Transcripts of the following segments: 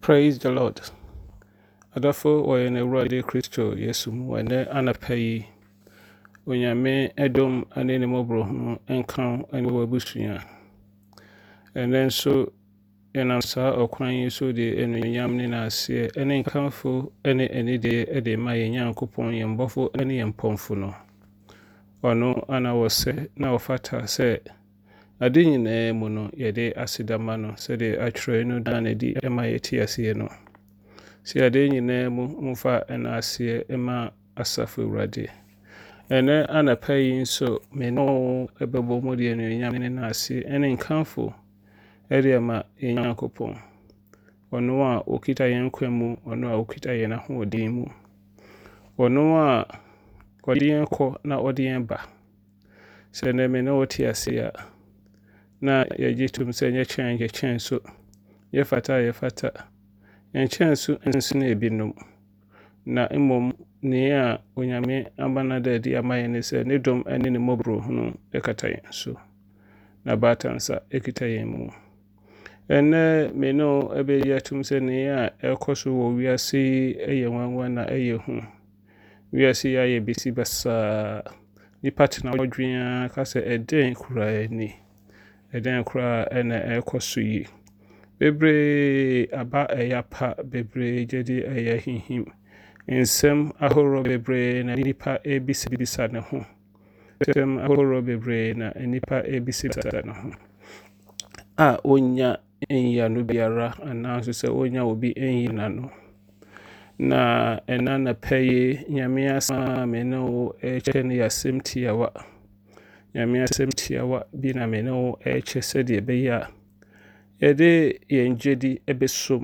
Praise the Lord. Adafo wɔyɛ na Awurade Kristo Yesu mu ɛnɛ anapa yi Onyame ɛdom ane ne mmɔborɔ ho nka ɛne w'abusua. Ɛnɛ nso yɛnam saa ɔkwan yi so de anuonyam ne n'aseɛ ɛne nkamfo ɛne anidie ɛde ma yɛn Nyankopɔn yɛn bɔfo ɛne yɛn pɔmfo no. Ɔno ana wɔsɛ na wɔfata sɛ ade nyinaa mu no yɛde asedama no sɛde atwerɛ no da na di ɛma yɛte aseɛ no. Si ade nyinaa mu mfa ɛna aseɛ ɛma Asafo Awurade. Ɛnɛ anapa yi nso me no ɛbɛbɔ mu de anuonyam ne n'aseɛ ɛne nkamfo ɛde ama yɛn Nyankopɔn. Ɔno a ɔkita yɛn nkwa mu, ɔno a ɔkita yɛn ahoɔden mu. Ɔno a ɔde yɛn kɔ na ɔde yɛn ba. Sɛ ɛnɛ me ne wɔte ase a na yɛgye tom sɛ yɛkyɛn so yɛfata yɛnkyɛn so nso na ebinom na mmom nea Onyame aba na da adi ama yɛn ne sɛ ne dom ɛne ne mmɔborɔ ho ɛkata yɛn so na baatansa ɛkita yɛn mu. Ɛnɛ me no ɛbɛyi atom sɛ nea ɛkɔ so wɔ wiase yi ɛyɛ nwanwa na ɛyɛ hu. Wiase yi ayɛ besi basaa, nipa tena ɔdwea ka sɛ ɛdɛn koraa ni, ɛdɛn koraa ɛna ɛkɔ so yi. Bebree aba ɛyɛ pa, bebree gyedi ɛyɛ hinhim. Nsɛm ahorow bebree na nipa ɛbisabisa ne ho. Nsɛm ahorow bebree na nipa ɛbisabisa ne ho. A onya ɛnya no biara anaa sɛ onya obi ɛnyi n'ano. Na ɛna anapa yi Nyame asɛm me ne wo ɛkyɛ ne asɛm tiawa. Nyame asɛm tiawa bi na me ne wo ɛkyɛ sɛdeɛ ɛbɛyɛ a yɛde yɛn gyedi ɛbɛsom.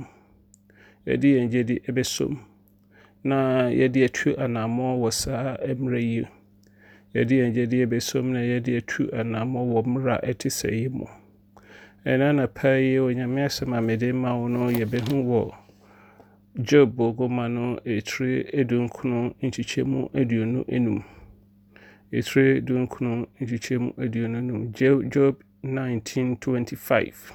Na yɛde atu anammɔ wɔ saa mmerɛ yi. Yɛde yɛn gyedi ɛbɛsom na yɛde atu anammɔ wɔ mmerɛ ɛte sɛ yi mu. Ɛna anapa yi Onyame asɛm a mede ma wo no yɛbɛhu wɔ Job Ogoma no etire edunkron nkyekyɛmu aduonu enum. Etire edunkron nkyekyɛmu aduonu enum. Job 19:25.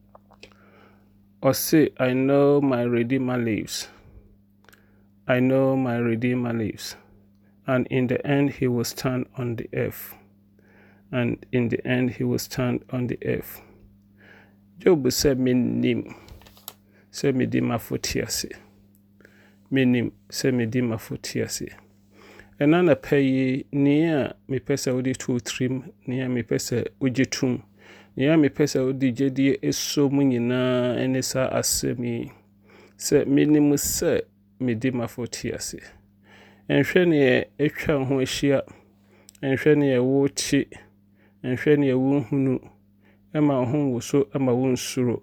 Ɔse, I know my Redeemer lives. I know my Redeemer lives. And in the end he will stand on the earth. And in the end he will stand on the earth. Job sɛ menim sɛ medi m'afo te ase. Menim sɛ medi m'afo te ase. Ɛna anapa yi nea mepɛ sɛ wode to tirim, nea mepɛ sɛ wogye tom, nea mepɛ sɛ wode gyedie ɛso mu nyinaa ɛne saa asɛm yi sɛ menim sɛ medi m'afo te ase. Ɛnhwɛ neɛ ɛtwa ho ahyia, ɛnhwɛ neɛ wote, ɛnhwɛ neɛ wohunu ɛma ho wo so ɛma wo nsuro.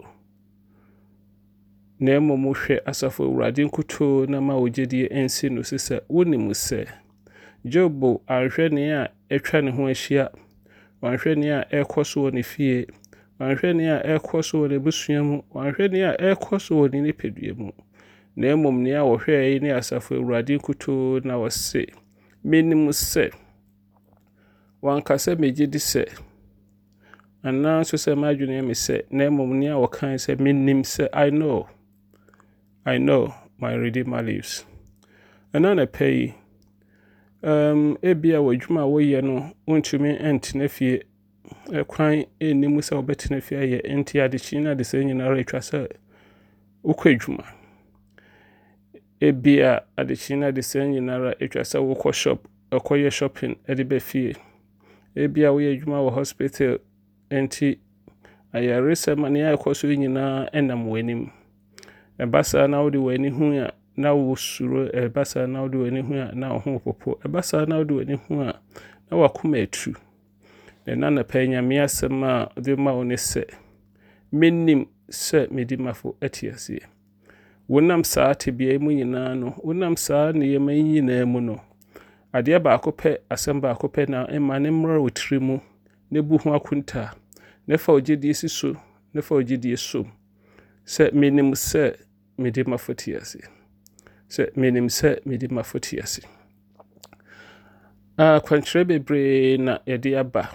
Na mmom wohwɛ Asafo Awurade nkutoo na ma wo gyedie ɛnsi no sɛ wonim sɛ Job anhwɛ nea ɛtwa ne ho ahyia, wanhwɛ nea ɛkɔ so wɔ ne fie, wanhwɛ nea ɛkɔ so wɔ ne busua mu, wanhwɛ nea ɛkɔ so wɔ ne nipadua mu. Na mmom nea wɔhwɛ yi ne Asafo Awurade nkutoo na wɔse menim sɛ wankasa megye di sɛ anaa nso sɛ madwene me sɛ na mmom nea wɔkan sɛ menim sɛ I know my Redeemer lives. Ɛna anapa yi ebia wɔ adwuma a woyɛ no wontumi ɛntena fie, ɛkwan ɛnnim sɛ wobɛtena fie ayɛ nti adekyi na adesɛ nyinara atwa sɛ wokɔ adwuma. Ebia adekyi na adesɛ nyinara atwa sɛ wokɔ shop, ɛkɔyɛ shopping ɛde bɛ fie. Ebia woyɛ adwuma wɔ hospital nti ayaresɛm ne ɛkɔ so nyinaa ɛnam w'anim. Ɛba saa na wode w'ani hu a na wo suro, ɛba saa na wode w'ani hu a na wo ho popo, ɛba saa na wode w'ani hu a na wakoma atu. Ɛna anapa Nyame asɛm a ɔde ma wo ne sɛ menim sɛ medi m'afo ɛte aseɛ. Wonam saa tebea mu nyinaa no, wonam saa nneɛma yi nyinaa mu no, adeɛ baako pɛ, asɛm baako pɛ na ɛma ne mmra wo tiri mu, ne bu ho akonta, ne fa wo gyedie si so, ne fa wo gyedie som. Sɛ menim sɛ medi m'afo te ase. Sɛ menim sɛ medi m'afo te ase. Kwankyerɛ bebree na yɛde aba.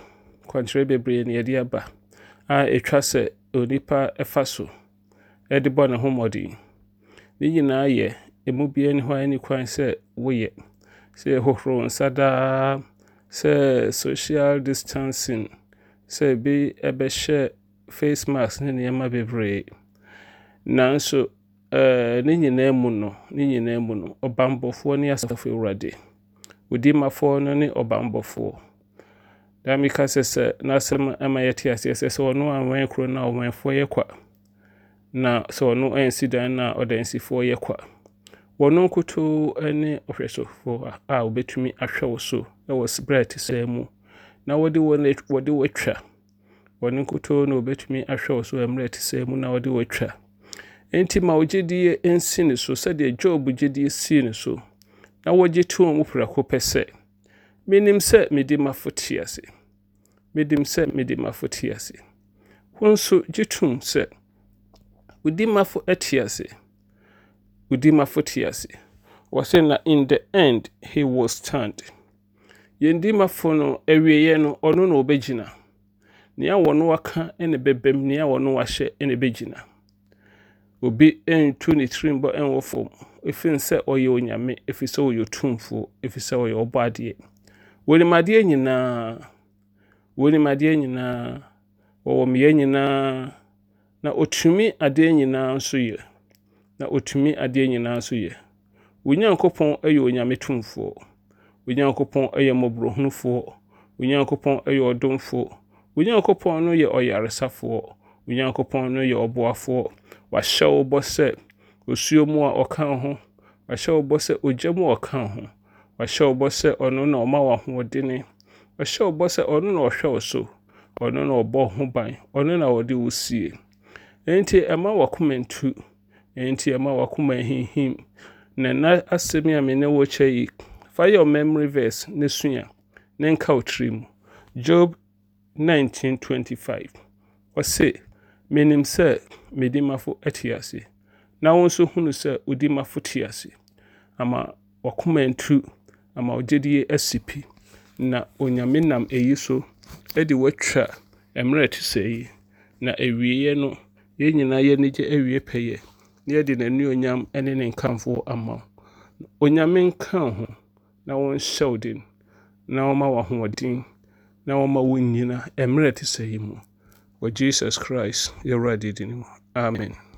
A ɛtwa sɛ onipa ɛfa so ɛde bɔ ne ho mmɔden. ne nyinaa yɛ emu bi ani hɔ ani kwan sɛ woyɛ sɛ hohoro nsa daa sɛ social distancing sɛ bi ɛbɛhyɛ face mask ne nneɛma bebree nanso ne nyinaa mu no ɔbammɔfoɔ ne asafo Awurade odimafoɔ no ne ɔbammɔfoɔ da meka sɛ n'asɛm ama yɛte aseɛ sɛ ɔno anwɛn kuro no a ɔwɛnfoɔ yɛ kwa na sɛ ɔno ansi dan no a ɔdansifoɔ yɛ kwa wɔno nkutoo ne ɔhwɛsofoɔ a wɔbɛtumi ahwɛ wo so wɔ berɛ te sɛ mu na wɔde wɔatwa wɔno nkutoo na wɔbɛtumi ahwɛ wo so wɔ mmerɛ te sɛ mu na wɔde wɔatwa enti ma wo gyedie nsi ne so sɛdeɛ Job gyedie sii ne so na wɔgye too mu prɛko pɛ sɛ menim sɛ mede mafo te ase wo nso gye tom sɛ wodi mafo te ase wɔsɛ na in the end he will stand yɛndi mafo no awieɛ no ɔno na ɔbɛgyina nea wɔno waka ne bɛbɛm nea wɔno wahyɛ ne bɛgyina obi ntu ne tirim bɔ ɛnwɔ fam ɛfiri sɛ ɔyɛ onyame ɛfiri sɛ ɔyɛ otumfuo ɛfiri sɛ ɔyɛ ɔbɔ adeɛ wɔnim adeɛ nyinaa wɔwɔ mmea nyinaa na ɔtumi adeɛ nyinaa nso yɛ Onyankopɔn ɛyɛ onyame tumfoɔ Onyankopɔn ɛyɛ mmɔborɔhunufoɔ Onyankopɔn ɛyɛ ɔdomfoɔ Onyankopɔn no yɛ ɔyaresafoɔ Onyankopɔn no yɛ ɔboafoɔ wahyɛ wo bɔ sɛ osuo mu a ɔka ho wahyɛ wo bɔ sɛ ogya mu a ɔka ho wahyɛ wo bɔ sɛ ɔno na ɔma wo ahoɔdene wahyɛ wo bɔ sɛ ɔno na ɔhwɛ wo so ɔno na ɔbɔ ho ban ɔno na ɔde wo sie enti ɛma wakoma ntu enti ɛma wakoma hinhim na asɛm a me ne wo kyɛ yi fa yɛ memory verse ne sua ne nka wo tiri mu Job 19:25 wɔse menim sɛ medi mafo te ase na wo nso hunu sɛ odi mafo te ase ama wakoma ntu ama ogyedie asipi na onyame nam eyi so de watwa mmerɛ te sɛ yi na awieɛ no yɛn nyinaa yɛnigye awie pɛyɛ na yɛde n'anuonyam ne ne nkamfo ama onyame nka ho na wɔnhyɛ wo den na wɔma w'ahoɔden na wɔma wo nyina mmerɛ te sɛ yi mu wɔ Jesus Christ yɛwurade din mu amen